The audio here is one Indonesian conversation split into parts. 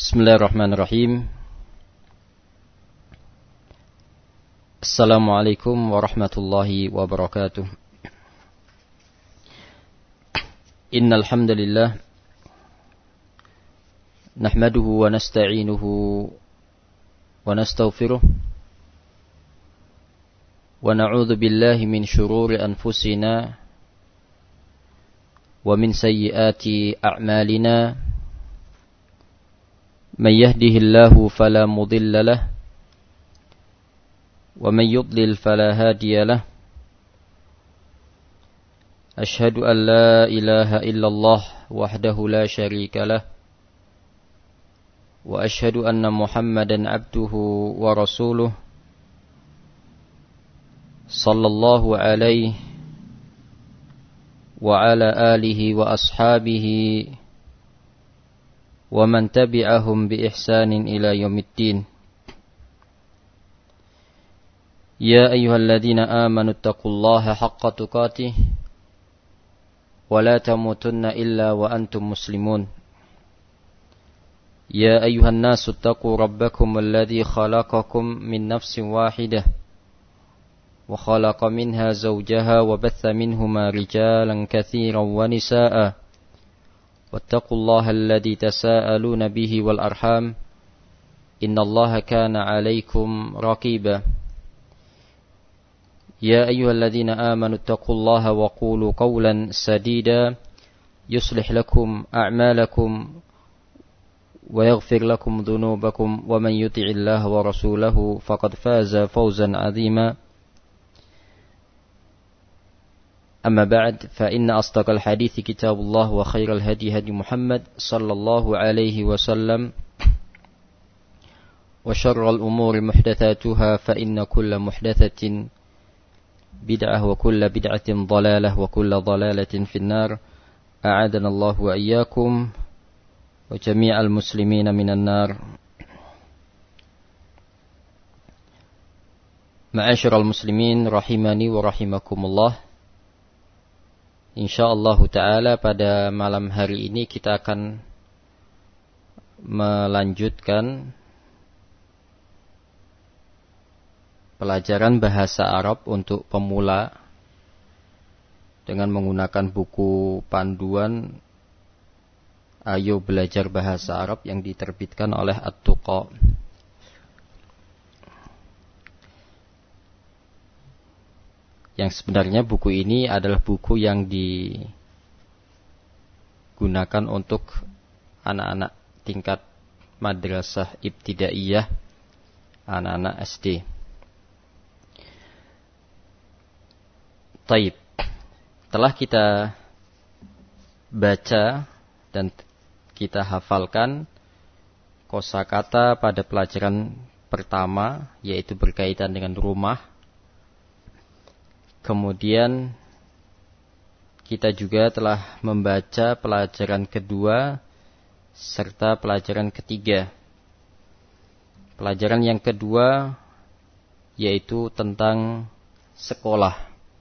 Bismillahirrahmanirrahim. Assalamualaikum warahmatullahi wabarakatuh. Innal hamdalillah nahmaduhu wa nasta'inuhu wa nastaghfiruh wa na'udzu billahi min shururi anfusina wa min sayyiati a'malina. من يهده الله فلا مضل له ومن يضلل فلا هادي له أشهد أن لا إله إلا الله وحده لا شريك له وأشهد أن محمدا عبده ورسوله صلى الله عليه وعلى آله وأصحابه ومن تبعهم بإحسان إلى يوم الدين. يا أيها الذين آمنوا اتقوا الله حق تقاته ولا تموتن إلا وأنتم مسلمون. يا أيها الناس اتقوا ربكم الذي خلقكم من نفس واحدة وخلق منها زوجها وبث منهما رجالا كثيرا ونساء واتقوا الله الذي تساءلون به والأرحام إن الله كان عليكم رقيبا. يا أيها الذين آمنوا اتقوا الله وقولوا قولا سديدا يصلح لكم أعمالكم ويغفر لكم ذنوبكم ومن يطع الله ورسوله فقد فاز فوزا عظيما. أما بعد فإن أصدق الحديث كتاب الله وخير الهدي هدي محمد صلى الله عليه وسلم وشر الأمور محدثاتها فإن كل محدثة بدعة وكل بدعة ضلالة وكل ضلالة في النار. أعاذنا الله وإياكم وجميع المسلمين من النار. معاشر المسلمين rahimani wa rahimakumullah. InsyaAllah ta'ala pada malam hari ini kita akan melanjutkan pelajaran bahasa Arab untuk pemula dengan menggunakan buku panduan Ayo Belajar Bahasa Arab yang diterbitkan oleh At-Tuqa. Yang sebenarnya buku ini adalah buku yang digunakan untuk anak-anak tingkat madrasah ibtidaiyah, anak-anak SD. Taib. Telah kita baca dan kita hafalkan kosakata pada pelajaran pertama, yaitu berkaitan dengan rumah. Kemudian kita juga telah membaca pelajaran kedua serta pelajaran ketiga. Pelajaran yang kedua yaitu tentang sekolah.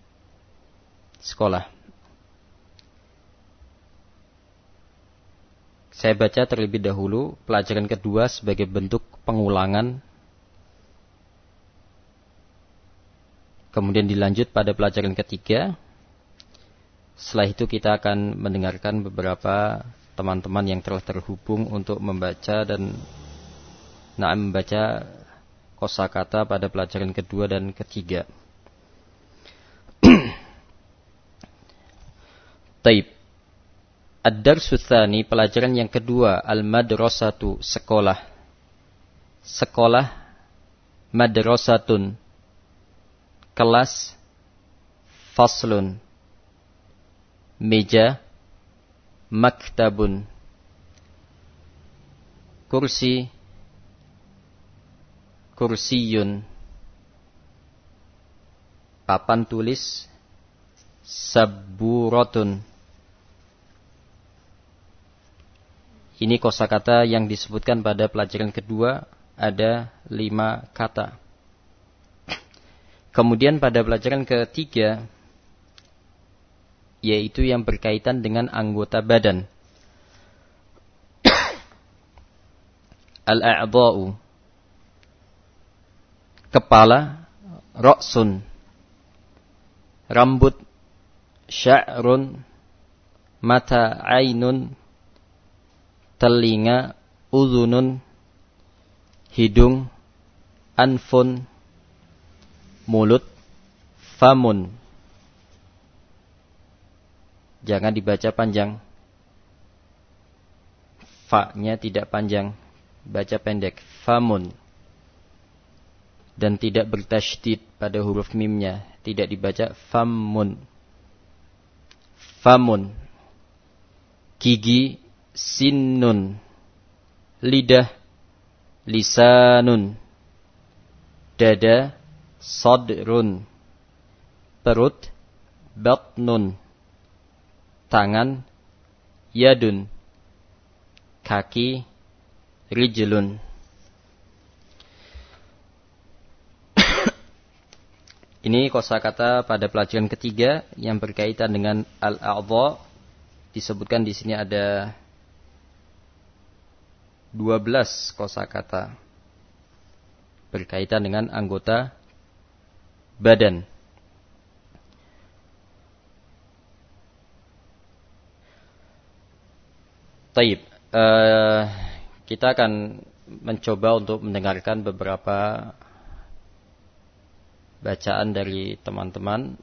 Saya baca terlebih dahulu pelajaran kedua sebagai bentuk pengulangan. Kemudian dilanjut pada pelajaran ketiga. Setelah itu kita akan mendengarkan beberapa teman-teman yang telah terhubung untuk membaca dan membaca kosakata pada pelajaran kedua dan ketiga. Taib. Ad-darsu tsani, pelajaran yang kedua, al-madrasatu, sekolah. Sekolah, madrasatun, kelas, faslun, meja, maktabun, kursi, kursiyun, papan tulis, sabburatun. Ini kosakata yang disebutkan pada pelajaran kedua, ada 5 kata. Kemudian pada pelajaran ketiga, yaitu yang berkaitan dengan anggota badan. Al-a'dha'u, kepala. Ra'sun, rambut. Sya'run, mata. Ainun, telinga. Udhunun, hidung. Anfun, mulut. Famun, jangan dibaca panjang. Fa-nya tidak panjang, baca pendek. Famun. Dan tidak bertasydid pada huruf mimnya, tidak dibaca famun. Famun. Gigi. Sinnun, lidah. Lisanun, dada. Sadrun, perut. Batnun, tangan. Yadun, kaki. Rijlun. Ini kosakata pada pelajaran ketiga yang berkaitan dengan al-a'dha. Disebutkan di sini ada 12 kosakata berkaitan dengan anggota badan. Taib. Kita akan mencoba untuk mendengarkan beberapa bacaan dari teman-teman.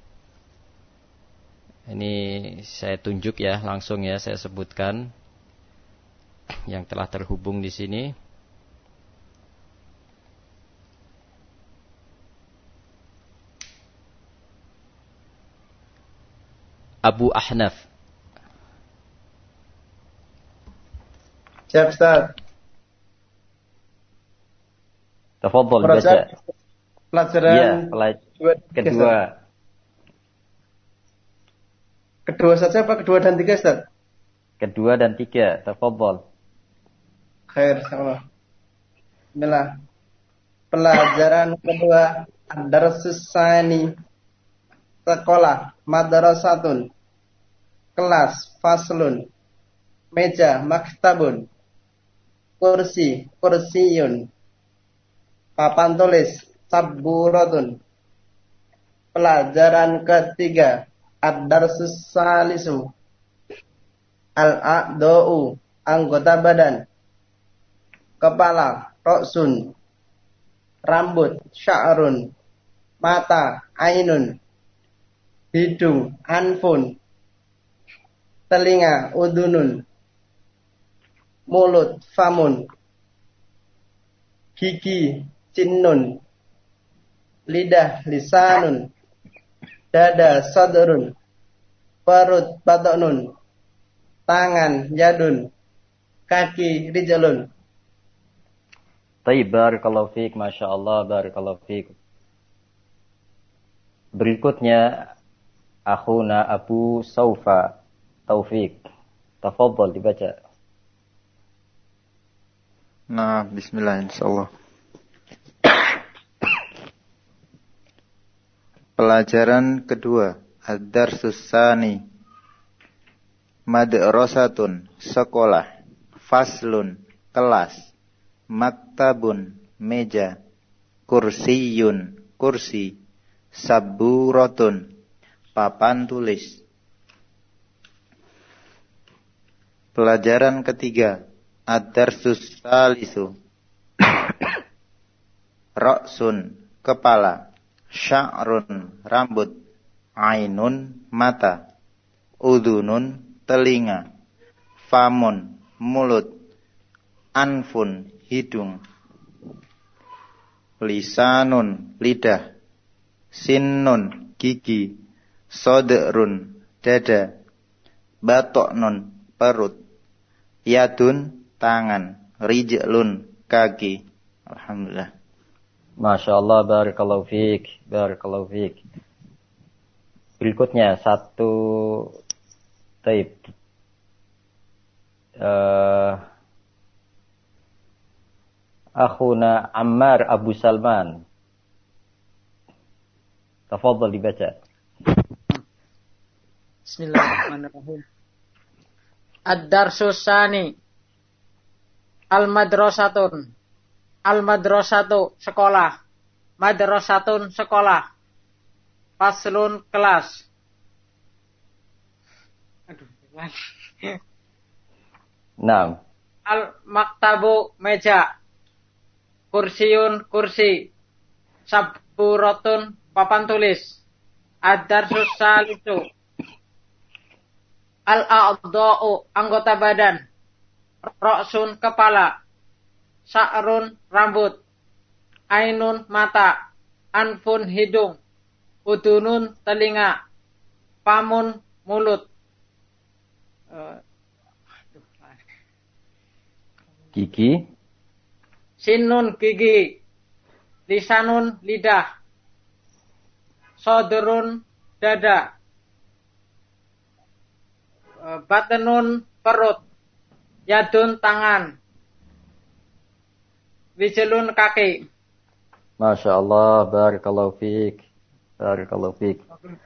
Ini saya tunjuk ya, langsung ya saya sebutkan yang telah terhubung di sini. Abu Ahnaf. Siap, Ustaz. Tafadhol baca. Pelajaran kedua. Kedua saja apa kedua dan tiga, Ustaz? Kedua dan tiga. Tafadhol. Khair, insyaallah. Inilah pelajaran kedua. Ad-darsus tsani. Sekolah. Madrasatun. Kelas. Faslun. Meja. Maktabun. Kursi. Kursiyun. Papan tulis. Sabburatun. Pelajaran ketiga. Ad-darsus salisu. Al-a'dha'u. Anggota badan. Kepala. Ra'sun. Rambut. Sya'run. Mata. Ainun. Hidung. Anfun. Telinga. Udunun. Mulut. Famun. Gigi. Sinnun. Lidah. Lisanun. Dada. Sadrun. Perut. Batnun. Tangan. Yadun. Kaki. Rijlun. Taib, barakallahu fiik, masyaallah, barakallahu fiik. Berikutnya akhuna Abu Saufa Taufik. Tafadhal dibaca. Nah, bismillah insyaallah. Pelajaran kedua, ad-darsus tsani. Madrasatun, sekolah. Faslun, kelas. Maktabun, meja. Kursiyun, kursi. Sabburatun, papan tulis. Pelajaran ketiga, ad-darsus tsalisu. Ra'sun, kepala. Sya'run, rambut. Ainun, mata. Udhunun, telinga. Famun, mulut. Anfun, hidung. Lisanun, lidah. Sinnun, gigi. Sadrun, dada. Batnun, perut. Yadun, tangan. Rijlun, kaki. Alhamdulillah. Masyaallah, barakallahu fiik, barakallahu fiik. Berikutnya satu taib. Akhuna Ammar Abu Salman. Tafadhal dibaca. Bismillahirrahmanirrahim. Ad-darsus tsani. Al-madrasatun. Al-madrasatu sekolah. Madrasatun sekolah. Faslun kelas. Aduh. Naam. Al-maktabu meja. Kursiun kursi. Saburatun papan tulis. Ad-darsus salisu. Al-a'dha'u anggota badan. Ra'sun kepala. Sa'run rambut. Ainun mata. Anfun hidung. Udunun telinga. Pamun mulut. Gigi. Sinun gigi. Lisanun lidah. Sodrun dada. Batenun perut. Yadun tangan. Wijlun kaki. Masya Allah, barakallahu fiik. Barakallahu fiik.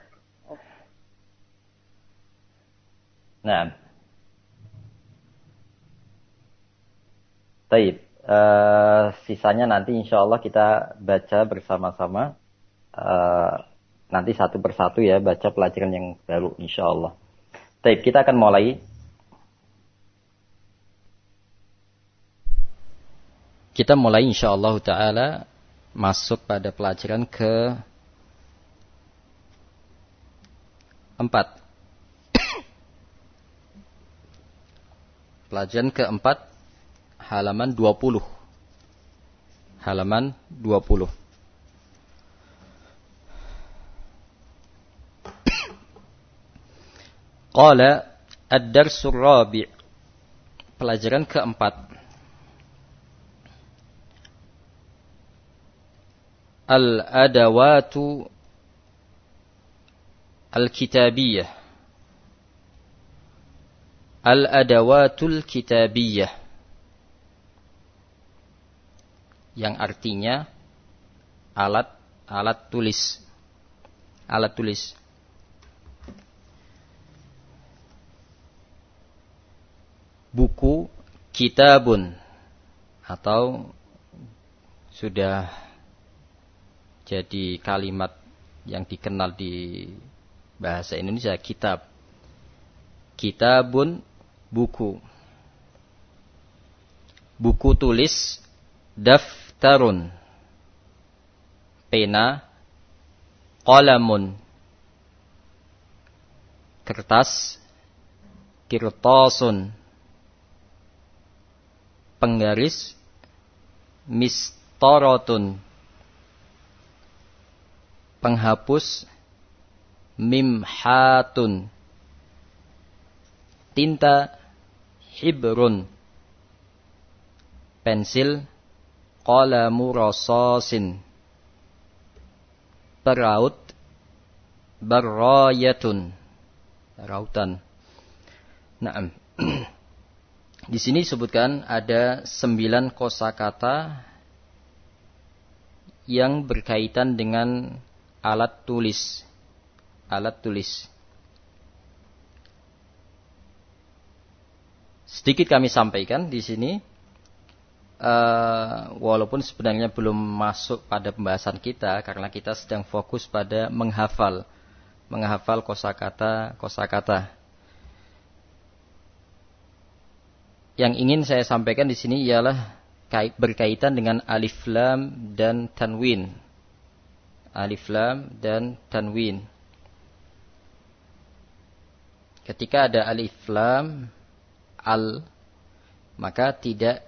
Nah. Baik. Sisanya nanti insya Allah kita baca bersama-sama. Nanti satu persatu ya, baca pelajaran yang baru insya Allah. Baik, kita akan mulai. Kita mulai insya Allah Ta'ala masuk pada pelajaran ke-4. Pelajaran ke-4, halaman 20. Halaman 20. Qala ad-darsul rabi'. Pelajaran ke-4. Al-adawatu al-kitabiyah. Al-adawatul kitabiyah. Yang artinya alat tulis. Alat tulis. Buku, kitabun, atau sudah jadi kalimat yang dikenal di bahasa Indonesia, kitab. Kitabun, buku. Buku tulis, daftarun, pena. Qalamun, kertas. Kirtasun, penggaris. Mistorotun, penghapus. Mimhatun, tinta. Hibrun, pensil. Qalamu rasasin, peraut. Barrayatun, rautan. Naam. Di sini disebutkan ada 9 kosakata yang berkaitan dengan alat tulis. Alat tulis. Sedikit kami sampaikan di sini, walaupun sebenarnya belum masuk pada pembahasan kita, karena kita sedang fokus pada menghafal kosakata. Yang ingin saya sampaikan di sini ialah berkaitan dengan alif lam dan tanwin. Alif lam dan tanwin. Ketika ada alif lam al, maka tidak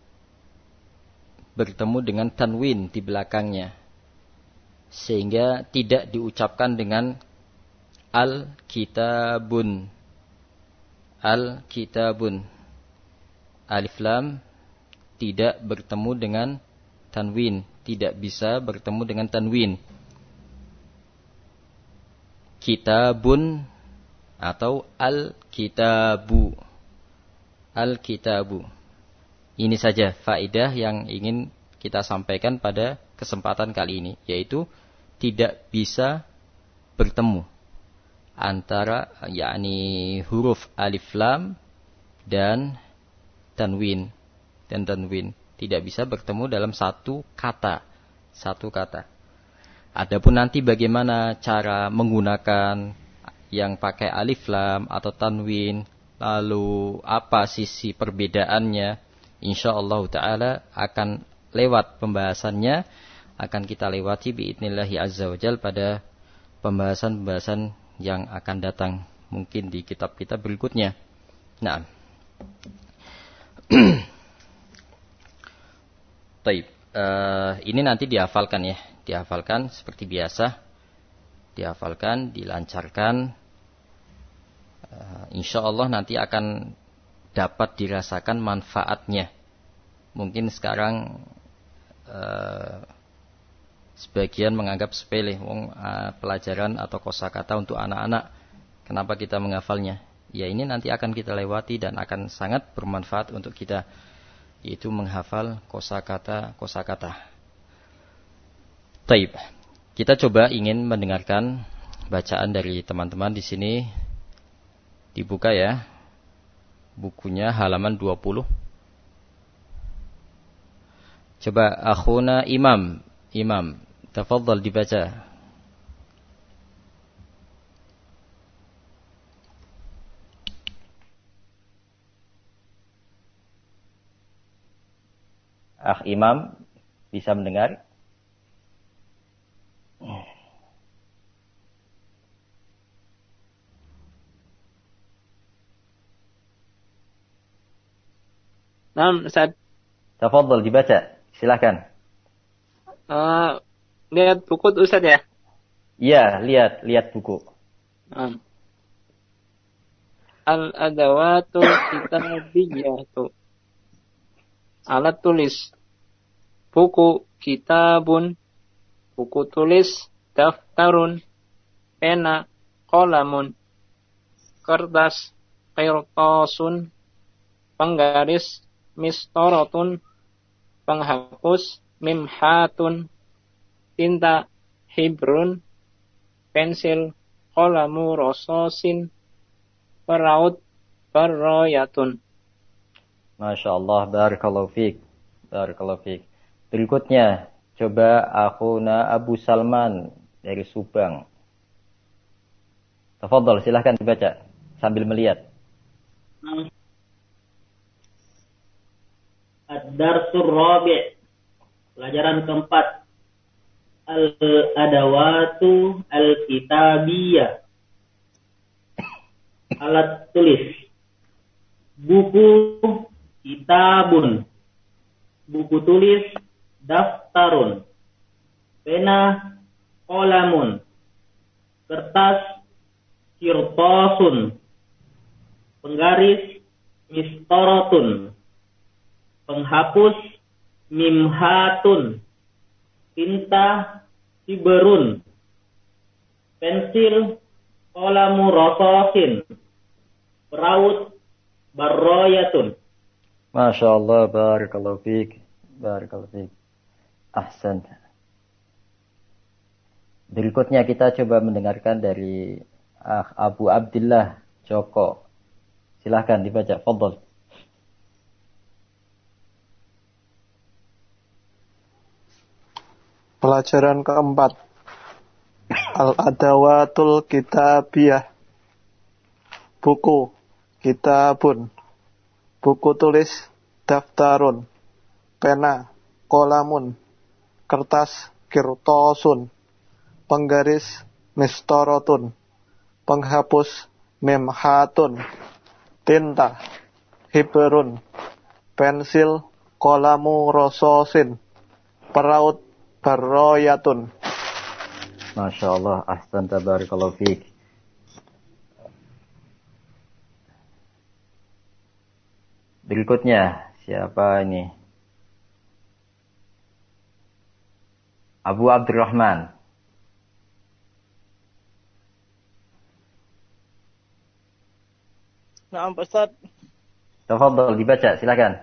bertemu dengan tanwin di belakangnya, sehingga tidak diucapkan dengan al-kitabun. Al-kitabun. Alif lam tidak bertemu dengan tanwin, tidak bisa bertemu dengan tanwin. Kitabun atau al-kitabu. Al-kitabu. Ini saja faedah yang ingin kita sampaikan pada kesempatan kali ini, yaitu tidak bisa bertemu antara yakni huruf alif lam dan tanwin. dan tanwin. Tidak bisa bertemu dalam satu kata. Satu kata. Adapun nanti bagaimana cara menggunakan yang pakai alif lam atau tanwin, lalu apa sisi perbedaannya, insyaallah taala akan lewat pembahasannya, akan kita lewati biidznillah azza wajal pada pembahasan-pembahasan yang akan datang mungkin di kitab-kitab berikutnya. Nah. Baik, ini nanti dihafalkan ya, dihafalkan seperti biasa, dihafalkan, dilancarkan. Insya Allah nanti akan dapat dirasakan manfaatnya. Mungkin sekarang sebagian menganggap sepele, pelajaran atau kosakata untuk anak-anak. Kenapa kita menghafalnya? Ya ini nanti akan kita lewati dan akan sangat bermanfaat untuk kita, yaitu menghafal kosakata. Taib. Kita coba ingin mendengarkan bacaan dari teman-teman di sini. Dibuka ya. Bukunya halaman 20. Coba akhuna Imam, tafadhal dibaca. Imam bisa mendengar? Naam, Ustaz. Tafadhal dibaca. Silakan. Lihat buku Ustaz ya? Iya, lihat buku. Al-adawatu kitabiyatu. Alat tulis. Buku, kitabun. Buku tulis, daftarun. Pena, qalamun. Kertas, qirtasun. Penggaris, mistoratun. Penghapus, mimhatun. Tinta, hibrun. Pensil, qalamu rososin. Peraut, barroyatun. Masya Allah, barakallahu fiik. Berikutnya, coba akhuna Abu Salman dari Subang. Tafadhal, silahkan dibaca sambil melihat. Ad-Darsur Rabi', pelajaran keempat. Al-Adawatu Al-Kitabiyah, alat tulis. Buku, kitabun. Buku tulis, daftarun. Pena, qalamun. Kertas, kirtasun. Penggaris, mistoratun. Penghapus, mimhatun. Tinta, hibrun. Pensil, qalamu rososin. Peraut, barroyatun. Masya Allah, barakallahu fiik. Ahsan. Berikutnya kita coba mendengarkan dari Abu Abdillah Joko. Silahkan dibaca, fadhal. Pelajaran keempat. Al-Adawatul Kitabiyah. Buku, kitabun. Buku tulis, daftarun. Pena, qalamun. Kertas, kirtosun. Penggaris, mistoratun. Penghapus, mimhatun. Tinta, hibrun. Pensil, qalamu rososin. Peraut, barroyatun. Masya Allah, ahsan, tabarakallahu fiik. Berikutnya, siapa ini? Abu Abdurrahman. Naam, Ustaz. Tafadhal dibaca, silakan.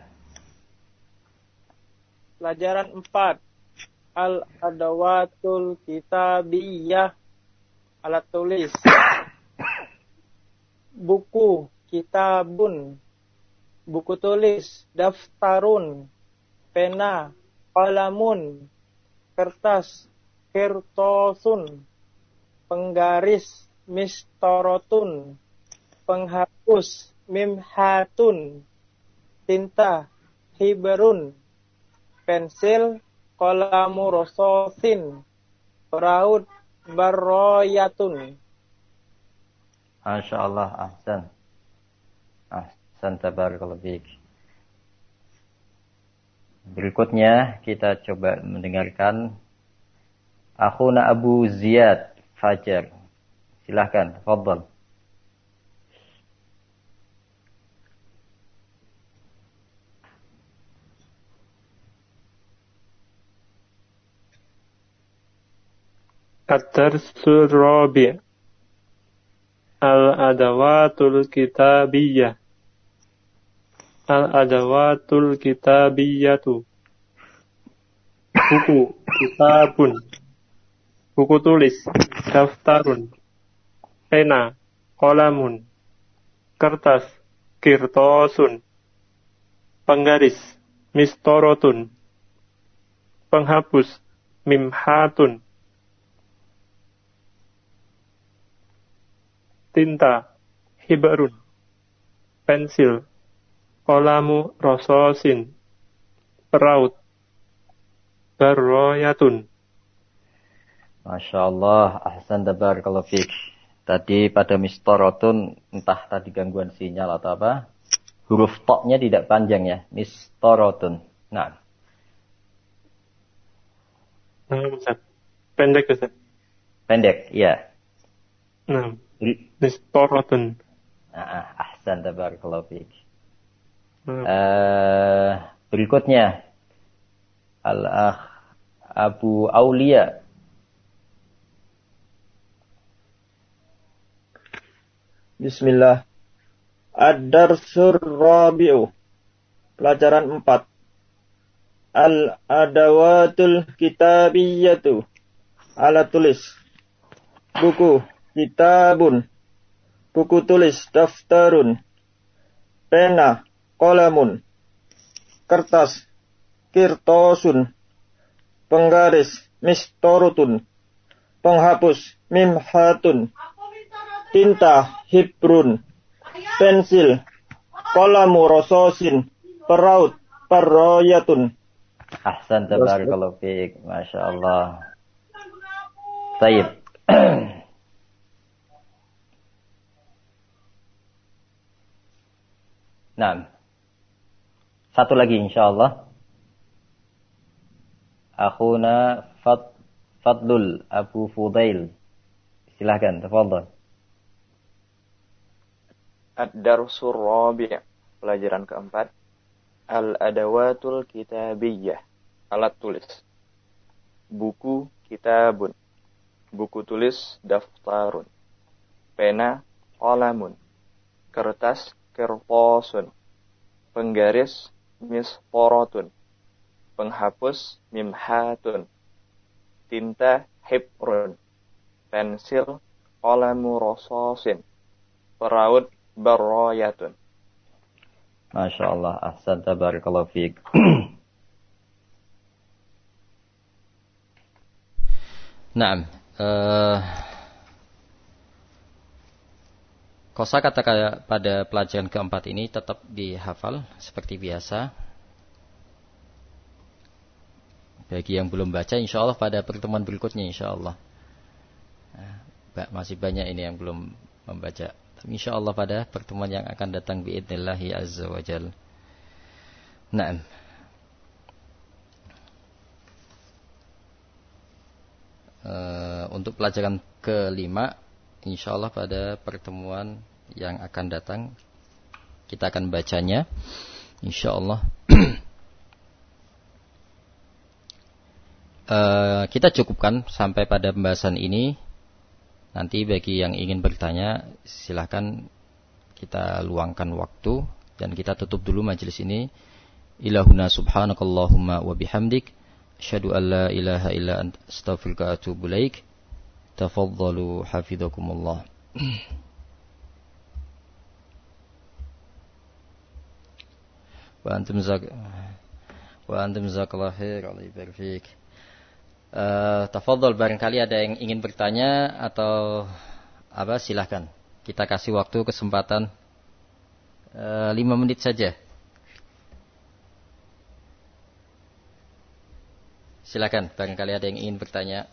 Pelajaran 4. Al-Adawatul Kitabiyah, alat tulis. Buku, kitabun. buku tulis, daftarun, pena, qalamun, kertas, kirtosun, penggaris, mistorotun, penghapus, mimhatun, tinta, hiberun, pensil, qalamu rososin, peraut, barroyatun. Masya Allah, ahsan. Ahsan, tabarakallahu fiik. Berikutnya kita coba mendengarkan akhuna Abu Ziyad Fajar. Silahkan, tafadhal. Ad-darsul rabi' al-adawatul kitabiyah. Al-adawatul kitabiyatu. Buku, kitabun. Buku tulis, daftarun. Pena, qalamun. Kertas, kirtosun. Penggaris, mistorotun. Penghapus, mimhatun. Tinta, hibarun. Pensil, qalamu rososin. Peraut, barroyatun. Masya Allah, ahsan, tabarakallahu fiik. Tadi pada mistorotun, entah tadi gangguan sinyal atau apa, huruf toknya tidak panjang ya, mistorotun. Nah. Ustaz. Pendek, Ustaz. Pendek, iya. Nah, mistorotun. Ahsan, tabarakallahu fiik. Berikutnya, Al-Akh Abu Aulia. Bismillah. Ad-darsur rabi'u. Pelajaran 4. Al-adawatul kitabiyatu. Alat tulis. Buku, kitabun. Buku tulis, daftarun. Pena, qalamun. Kertas, kirtosun. Penggaris, mistorutun. Penghapus, mimhatun. Tinta, hibrun. Pensil, qalamu rososin. Peraut, parroyatun. Ahsan, tabarakallahu fiik. Masya Allah. Taib. Nah, satu lagi insyaallah. Akhuna Fadlul Abu Fudail. Silahkan, tafadhal. Ad-darsur rabi'. Pelajaran keempat. Al-adawatul kitabiyah. Alat tulis. Buku, kitabun. Buku tulis, daftarun. Pena, qalamun. Kertas, kirtosun. Penggaris, mistorotun. Penghapus, mimhatun. Tinta, hibrun. Pensil, qalamu rososin. Peraut, barroyatun. Masya Allah, ahsan, tabarakallahu fiik. Naam. Kosakata pada pelajaran keempat ini tetap dihafal seperti biasa. Bagi yang belum baca, insya Allah pada pertemuan berikutnya, insya Allah. Masih banyak ini yang belum membaca. Insya Allah pada pertemuan yang akan datang biidnillahi azza wa jal. Naam. Untuk pelajaran kelima, insya Allah pada pertemuan yang akan datang kita akan bacanya, insya Allah. Kita cukupkan sampai pada pembahasan ini. Nanti bagi yang ingin bertanya, silahkan kita luangkan waktu dan kita tutup dulu majelis ini. Ilahuna subhanakallahumma wa bihamdik, asyhadu an la ilaha illa anta, astaghfiruka wa atubu ilaik. Tafadhalu hafizakumullah. Wa antum jazakallahu khair, Allah yubarik fik. Tafadhol, barangkali ada yang ingin bertanya atau apa, silahkan. Kita kasih waktu kesempatan 5 menit saja. Silakan, barangkali ada yang ingin bertanya.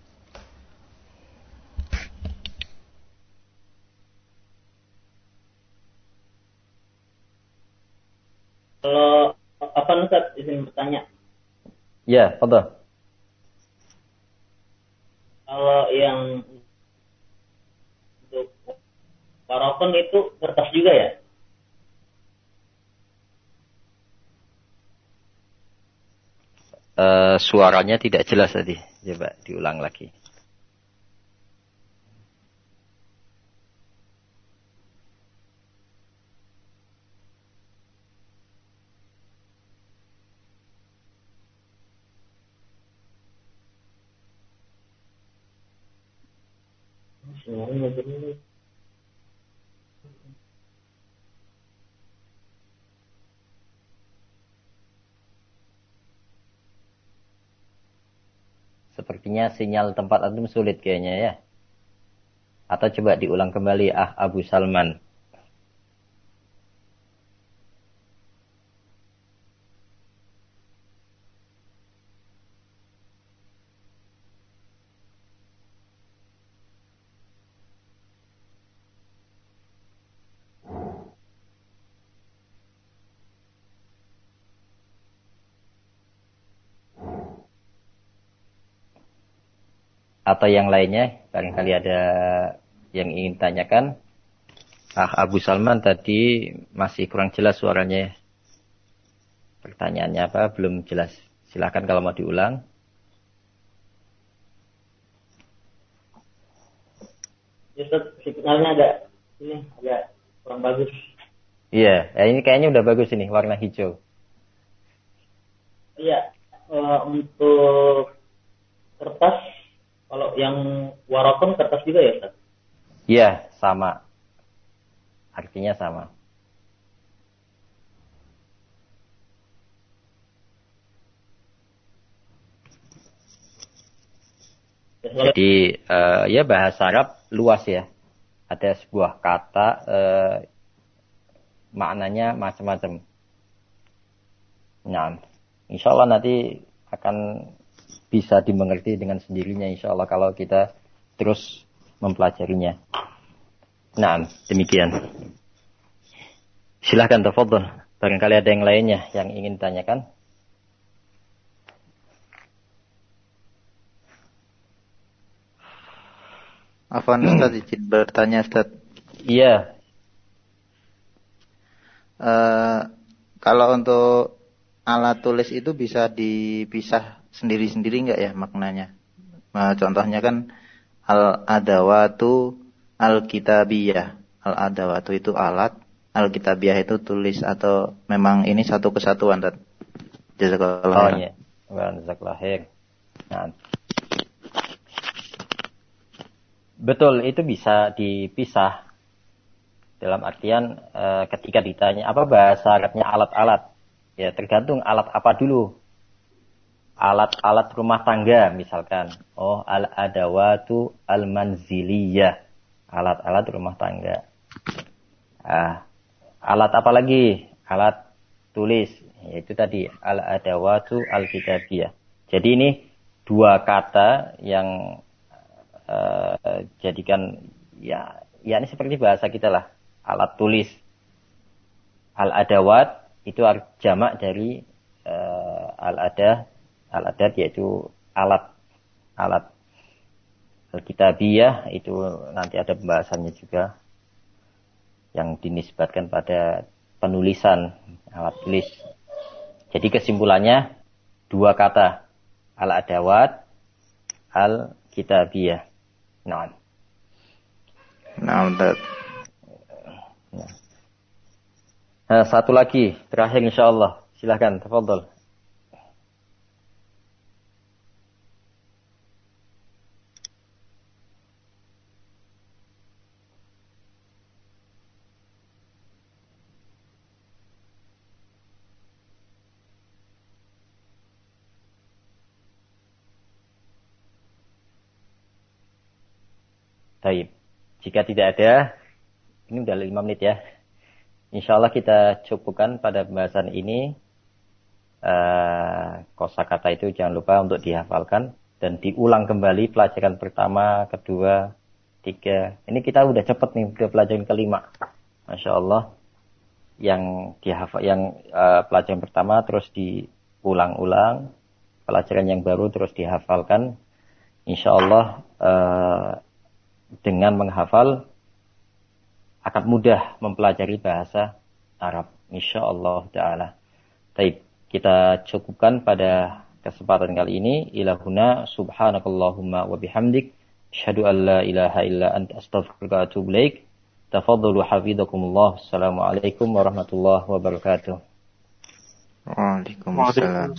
Kalau apa Ustaz izin bertanya? Ya, fadhil. Kalau yang untuk warokon itu kertas juga ya? Suaranya tidak jelas tadi. Coba diulang lagi. Sepertinya sinyal tempat antum sulit kayaknya ya. Atau coba diulang kembali Abu Salman. Atau yang lainnya, barangkali ada yang ingin tanyakan. Abu Salman tadi masih kurang jelas suaranya. Pertanyaannya apa? Belum jelas. Silakan kalau mau diulang. Ustaz, signalnya agak kurang bagus. Iya, ini kayaknya udah bagus ini, warna hijau. Iya, untuk kertas, kalau yang warokon kertas juga ya Ustaz? Iya, sama. Artinya sama. Jadi ya bahasa Arab luas ya. Ada sebuah kata maknanya macam-macam. Nah, insya Allah nanti akan bisa dimengerti dengan sendirinya insya Allah kalau kita terus mempelajarinya. Nah, demikian. Silahkan tafadhol. Barangkali ada yang lainnya yang ingin ditanyakan. Afwan Ustaz, izin bertanya Ustaz. Iya. Kalau untuk alat tulis itu bisa dipisah sendiri-sendiri enggak ya maknanya? Contohnya kan al-adawatu al-kitabiyah. Al-adawatu itu alat, al-kitabiyah itu tulis, atau memang ini satu kesatuan Ustaz? Jazakallahu khairan. Oh iya. Jazakallahu khair. Nah. Betul, itu bisa dipisah. Dalam artian ketika ditanya apa bahasa Arabnya alat-alat, ya tergantung alat apa dulu. Alat-alat rumah tangga misalkan. Oh, al-adawatu al-manziliyah. Alat-alat rumah tangga. Alat apa lagi? Alat tulis. Yaitu tadi al-adawatu al-kitabiyah. Jadi ini dua kata yang jadikan ya ini seperti bahasa kita lah, alat tulis. Al-adawat itu jamak dari al-adat yaitu alat. Al-kitabiyah itu nanti ada pembahasannya juga yang dinisbatkan pada penulisan, alat tulis. Jadi kesimpulannya dua kata, al-adawat al-kitabiyah. Nah, satu lagi terakhir insyaallah. Silakan, tafadhol. Baik. Jika tidak ada, ini udah 5 menit ya. Insya Allah kita cukupkan pada pembahasan ini. Kosakata itu jangan lupa untuk dihafalkan dan diulang kembali pelajaran pertama, kedua, 3. Ini kita udah cepet nih ke pelajaran kelima. Masya Allah. Yang dihafal, pelajaran pertama terus diulang-ulang, pelajaran yang baru terus dihafalkan. Insya Allah dengan menghafal akan mudah mempelajari bahasa Arab. Insya Allah Ta'ala. Baik, kita cukupkan pada kesempatan kali ini. Ilahuna subhanakallahumma wa bihamdik. Asyhadu an la ilaha illa anta astaghfiruka wa atubu ilaik. Tafadhalu hafizakumullah. Assalamualaikum warahmatullahi wabarakatuh. Waalaikumsalam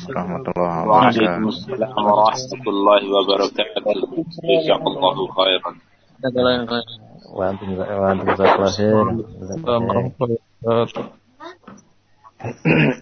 warahmatullahi wabarakatuh. Jazakallahu khairan. Wa antum jazakallahu khairan.